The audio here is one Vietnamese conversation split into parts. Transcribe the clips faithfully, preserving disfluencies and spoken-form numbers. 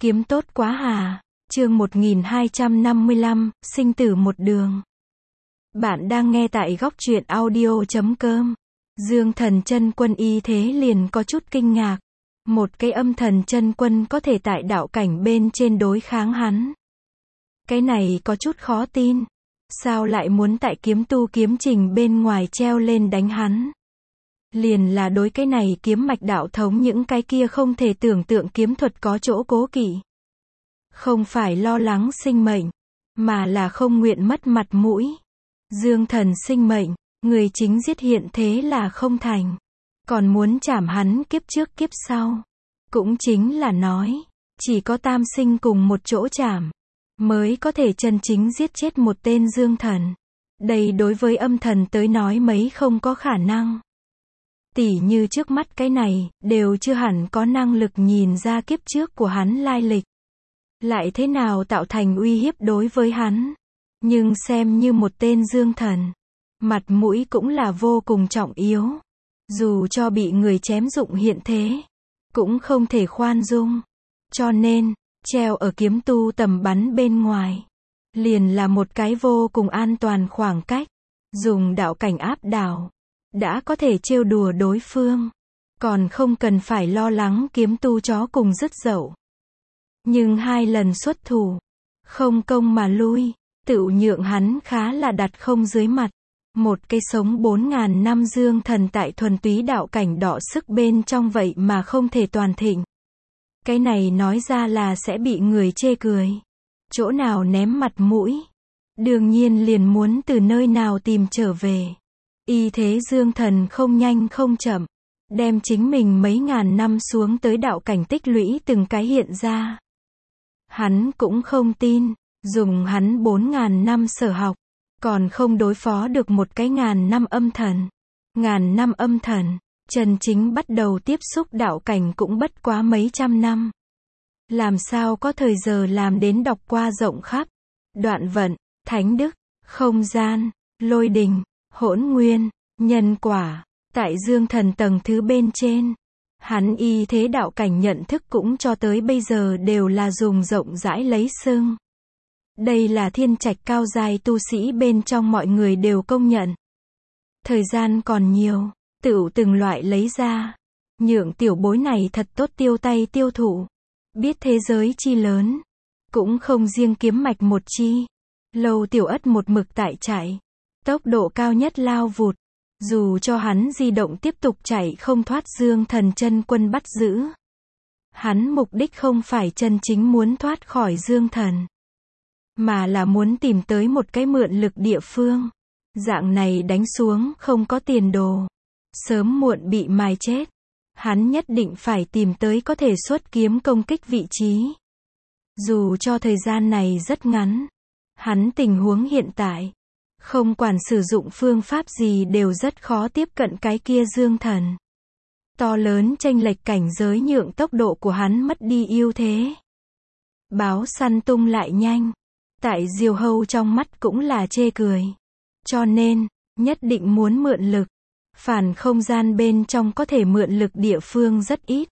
Kiếm tốt quá hà. Chương một nghìn hai trăm năm mươi lăm, sinh tử một đường. Bạn đang nghe tại góc truyện audio chấm com. Dương Thần Chân Quân y thế liền có chút kinh ngạc. Một cái âm thần chân quân có thể tại đạo cảnh bên trên đối kháng hắn. Cái này có chút khó tin. Sao lại muốn tại kiếm tu kiếm trình bên ngoài treo lên đánh hắn? Liền là đối cái này kiếm mạch đạo thống những cái kia không thể tưởng tượng kiếm thuật có chỗ cố kỵ. Không phải lo lắng sinh mệnh, mà là không nguyện mất mặt mũi. Dương Thần sinh mệnh, người chính giết hiện thế là không thành. Còn muốn trảm hắn kiếp trước kiếp sau. Cũng chính là nói, chỉ có tam sinh cùng một chỗ trảm, mới có thể chân chính giết chết một tên Dương Thần. Đây đối với âm thần tới nói mấy không có khả năng. Tỉ như trước mắt cái này, đều chưa hẳn có năng lực nhìn ra kiếp trước của hắn lai lịch. Lại thế nào tạo thành uy hiếp đối với hắn. Nhưng xem như một tên Dương Thần, mặt mũi cũng là vô cùng trọng yếu. Dù cho bị người chém dụng hiện thế, cũng không thể khoan dung. Cho nên, treo ở kiếm tu tầm bắn bên ngoài, liền là một cái vô cùng an toàn khoảng cách. Dùng đạo cảnh áp đảo, đã có thể trêu đùa đối phương. Còn không cần phải lo lắng kiếm tu chó cùng dứt dậu. Nhưng hai lần xuất thủ, không công mà lui, tựu nhượng hắn khá là đặt không dưới mặt. Một cái sống bốn ngàn năm Dương Thần tại thuần túy đạo cảnh đọ sức bên trong vậy mà không thể toàn thịnh. Cái này nói ra là sẽ bị người chê cười. Chỗ nào ném mặt mũi. Đương nhiên liền muốn từ nơi nào tìm trở về. Y thế Dương Thần không nhanh không chậm, đem chính mình mấy ngàn năm xuống tới đạo cảnh tích lũy từng cái hiện ra. Hắn cũng không tin, dùng hắn bốn ngàn năm sở học, còn không đối phó được một cái ngàn năm âm thần. Ngàn năm âm thần, chân chính bắt đầu tiếp xúc đạo cảnh cũng bất quá mấy trăm năm. Làm sao có thời giờ làm đến đọc qua rộng khắp, đoạn vận, thánh đức, không gian, lôi đình, hỗn nguyên, nhân quả, tại Dương Thần tầng thứ bên trên. Hắn y thế đạo cảnh nhận thức cũng cho tới bây giờ đều là dùng rộng rãi lấy xưng. Đây là thiên trạch cao giai tu sĩ bên trong mọi người đều công nhận. Thời gian còn nhiều, tựu từng loại lấy ra. Nhượng tiểu bối này thật tốt tiêu tay tiêu thụ. Biết thế giới chi lớn, cũng không riêng kiếm mạch một chi. Lâu tiểu ất một mực tại chạy, tốc độ cao nhất lao vụt. Dù cho hắn di động tiếp tục chạy không thoát Dương Thần Chân Quân bắt giữ. Hắn mục đích không phải chân chính muốn thoát khỏi Dương Thần, mà là muốn tìm tới một cái mượn lực địa phương. Dạng này đánh xuống không có tiền đồ, sớm muộn bị mài chết. Hắn nhất định phải tìm tới có thể xuất kiếm công kích vị trí. Dù cho thời gian này rất ngắn, hắn tình huống hiện tại, không quản sử dụng phương pháp gì đều rất khó tiếp cận cái kia Dương Thần. To lớn chênh lệch cảnh giới nhượng tốc độ của hắn mất đi ưu thế. Báo săn tung lại nhanh. Tại Diều Hâu trong mắt cũng là chê cười. Cho nên, nhất định muốn mượn lực. Phản không gian bên trong có thể mượn lực địa phương rất ít.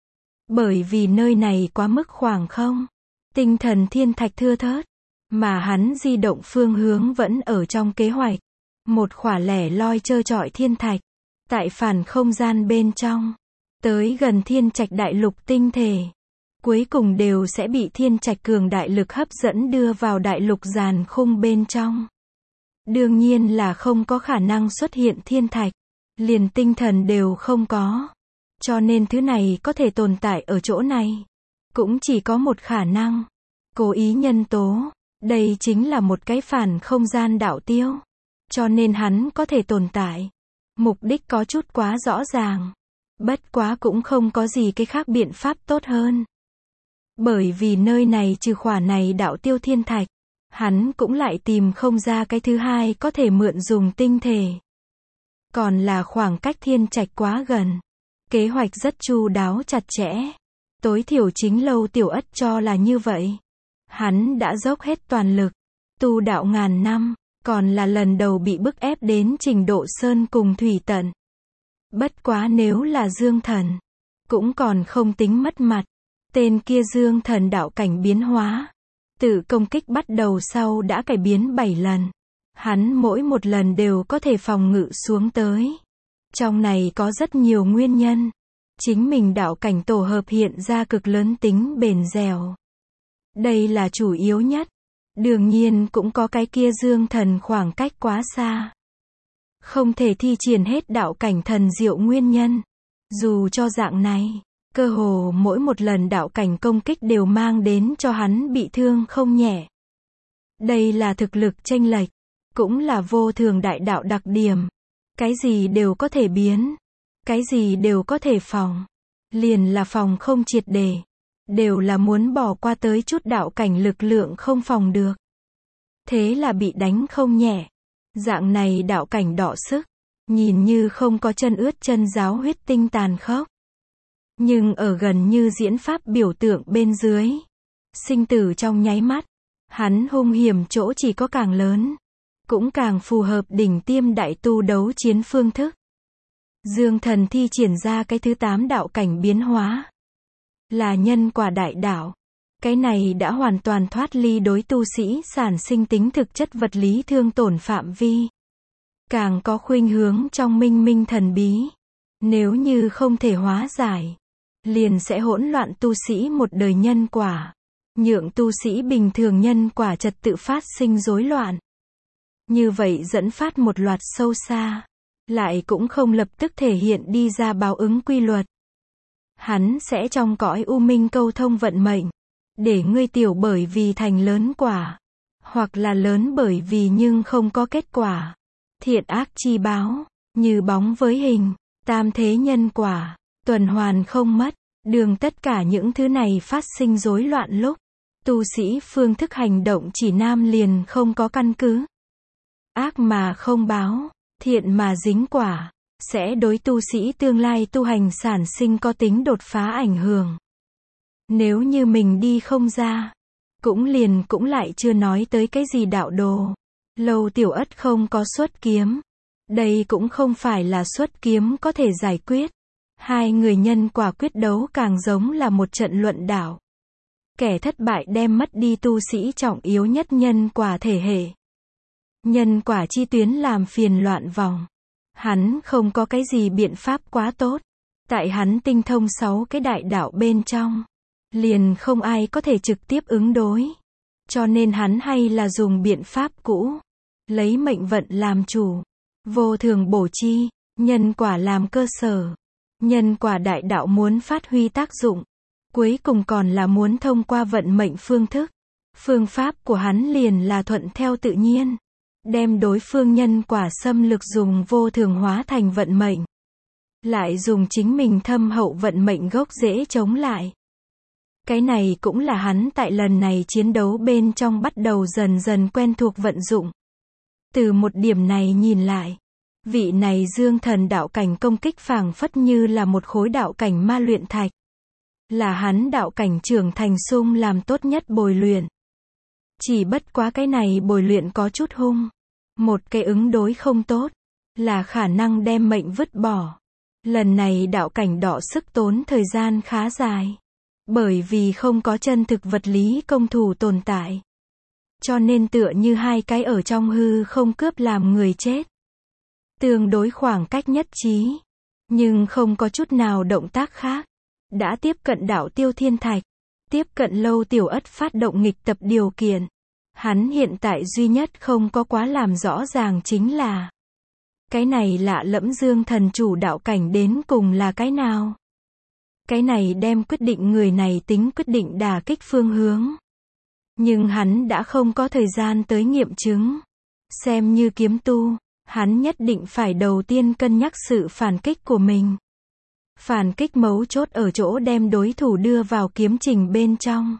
Bởi vì nơi này quá mức khoảng không. Tinh thần thiên thạch thưa thớt. Mà hắn di động phương hướng vẫn ở trong kế hoạch. Một khỏa lẻ loi trơ trọi thiên thạch. Tại phản không gian bên trong. Tới gần thiên trạch đại lục tinh thể. Cuối cùng đều sẽ bị thiên trạch cường đại lực hấp dẫn đưa vào đại lục giàn khung bên trong. Đương nhiên là không có khả năng xuất hiện thiên thạch. Liền tinh thần đều không có. Cho nên thứ này có thể tồn tại ở chỗ này. Cũng chỉ có một khả năng. Cố ý nhân tố. Đây chính là một cái phản không gian đạo tiêu. Cho nên hắn có thể tồn tại. Mục đích có chút quá rõ ràng. Bất quá cũng không có gì cái khác biện pháp tốt hơn. Bởi vì nơi này trừ khỏa này đạo tiêu thiên thạch, hắn cũng lại tìm không ra cái thứ hai có thể mượn dùng tinh thể. Còn là khoảng cách thiên trạch quá gần. Kế hoạch rất chu đáo chặt chẽ. Tối thiểu chính Lâu Tiểu Ất cho là như vậy. Hắn đã dốc hết toàn lực, tu đạo ngàn năm, còn là lần đầu bị bức ép đến trình độ sơn cùng thủy tận. Bất quá nếu là Dương Thần, cũng còn không tính mất mặt. Tên kia dương thần đạo cảnh biến hóa. Tự công kích bắt đầu sau đã cải biến bảy lần. Hắn mỗi một lần đều có thể phòng ngự xuống tới. Trong này có rất nhiều nguyên nhân. Chính mình đạo cảnh tổ hợp hiện ra cực lớn tính bền dẻo. Đây là chủ yếu nhất. Đương nhiên cũng có cái kia dương thần khoảng cách quá xa. Không thể thi triển hết đạo cảnh thần diệu nguyên nhân. Dù cho dạng này, cơ hồ mỗi một lần đạo cảnh công kích đều mang đến cho hắn bị thương không nhẹ. Đây là thực lực chênh lệch, cũng là vô thường đại đạo đặc điểm. Cái gì đều có thể biến, cái gì đều có thể phòng. Liền là phòng không triệt để, đều là muốn bỏ qua tới chút đạo cảnh lực lượng không phòng được. Thế là bị đánh không nhẹ. Dạng này đạo cảnh đọ sức, nhìn như không có chân ướt chân giáo huyết tinh tàn khốc. Nhưng ở gần như diễn pháp biểu tượng bên dưới, sinh tử trong nháy mắt, hắn hung hiểm chỗ chỉ có càng lớn, cũng càng phù hợp đỉnh tiêm đại tu đấu chiến phương thức. Dương thần thi triển ra cái thứ tám đạo cảnh biến hóa, là nhân quả đại đạo. Cái này đã hoàn toàn thoát ly đối tu sĩ sản sinh tính thực chất vật lý thương tổn phạm vi. Càng có khuynh hướng trong minh minh thần bí. Nếu như không thể hóa giải, liền sẽ hỗn loạn tu sĩ một đời nhân quả. Nhượng tu sĩ bình thường nhân quả trật tự phát sinh rối loạn. Như vậy dẫn phát một loạt sâu xa, lại cũng không lập tức thể hiện đi ra báo ứng quy luật. Hắn sẽ trong cõi u minh câu thông vận mệnh, để ngươi tiểu bởi vì thành lớn quả, hoặc là lớn bởi vì nhưng không có kết quả. Thiện ác chi báo, như bóng với hình, tam thế nhân quả, tuần hoàn không mất. Đường tất cả những thứ này phát sinh rối loạn lúc, tu sĩ phương thức hành động chỉ nam liền không có căn cứ. Ác mà không báo, thiện mà dính quả, sẽ đối tu sĩ tương lai tu hành sản sinh có tính đột phá ảnh hưởng. Nếu như mình đi không ra, cũng liền cũng lại chưa nói tới cái gì đạo đồ. Lâu Tiểu Ất không có xuất kiếm. Đây cũng không phải là xuất kiếm có thể giải quyết. Hai người nhân quả quyết đấu càng giống là một trận luận đạo. Kẻ thất bại đem mất đi tu sĩ trọng yếu nhất nhân quả thể hệ. Nhân quả chi tuyến làm phiền loạn vòng. Hắn không có cái gì biện pháp quá tốt. Tại hắn tinh thông sáu cái đại đạo bên trong, liền không ai có thể trực tiếp ứng đối. Cho nên hắn hay là dùng biện pháp cũ. Lấy mệnh vận làm chủ. Vô thường bổ chi, nhân quả làm cơ sở. Nhân quả đại đạo muốn phát huy tác dụng. Cuối cùng còn là muốn thông qua vận mệnh phương thức. Phương pháp của hắn liền là thuận theo tự nhiên. Đem đối phương nhân quả xâm lược dùng vô thường hóa thành vận mệnh. Lại dùng chính mình thâm hậu vận mệnh gốc rễ chống lại. Cái này cũng là hắn tại lần này chiến đấu bên trong bắt đầu dần dần quen thuộc vận dụng. Từ một điểm này nhìn lại, vị này dương thần đạo cảnh công kích phảng phất như là một khối đạo cảnh ma luyện thạch. Là hắn đạo cảnh trưởng thành sung làm tốt nhất bồi luyện. Chỉ bất quá cái này bồi luyện có chút hung. Một cái ứng đối không tốt, là khả năng đem mệnh vứt bỏ. Lần này đạo cảnh đọ sức tốn thời gian khá dài. Bởi vì không có chân thực vật lý công thủ tồn tại. Cho nên tựa như hai cái ở trong hư không cướp làm người chết. Tương đối khoảng cách nhất trí. Nhưng không có chút nào động tác khác. Đã tiếp cận đảo Tiêu Thiên Thạch. Tiếp cận Lâu Tiểu Ất phát động nghịch tập điều kiện. Hắn hiện tại duy nhất không có quá làm rõ ràng chính là cái này lạ lẫm dương thần chủ đạo cảnh đến cùng là cái nào. Cái này đem quyết định người này tính quyết định đả kích phương hướng. Nhưng hắn đã không có thời gian tới nghiệm chứng. Xem như kiếm tu, hắn nhất định phải đầu tiên cân nhắc sự phản kích của mình. Phản kích mấu chốt ở chỗ đem đối thủ đưa vào kiếm trình bên trong.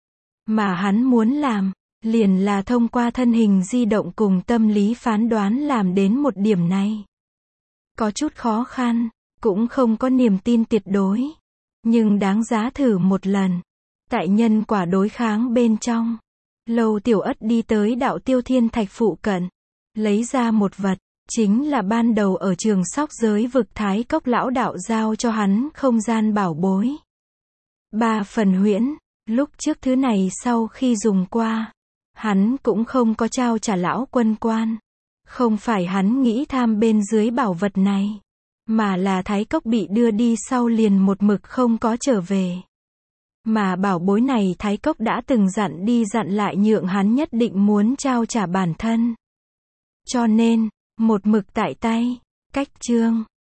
Mà hắn muốn làm, liền là thông qua thân hình di động cùng tâm lý phán đoán làm đến một điểm này. Có chút khó khăn, cũng không có niềm tin tuyệt đối. Nhưng đáng giá thử một lần. Tại nhân quả đối kháng bên trong, Lâu Tiểu Ất đi tới đạo Tiêu Thiên Thạch phụ cận. Lấy ra một vật, chính là ban đầu ở trường sóc giới vực Thái Cốc lão đạo giao cho hắn không gian bảo bối. Ba phần huyễn, lúc trước thứ này sau khi dùng qua, hắn cũng không có trao trả lão quân quan. Không phải hắn nghĩ tham bên dưới bảo vật này, mà là Thái Cốc bị đưa đi sau liền một mực không có trở về. Mà bảo bối này Thái Cốc đã từng dặn đi dặn lại nhượng hắn nhất định muốn trao trả bản thân. Cho nên, một mực tại tay. Cách chương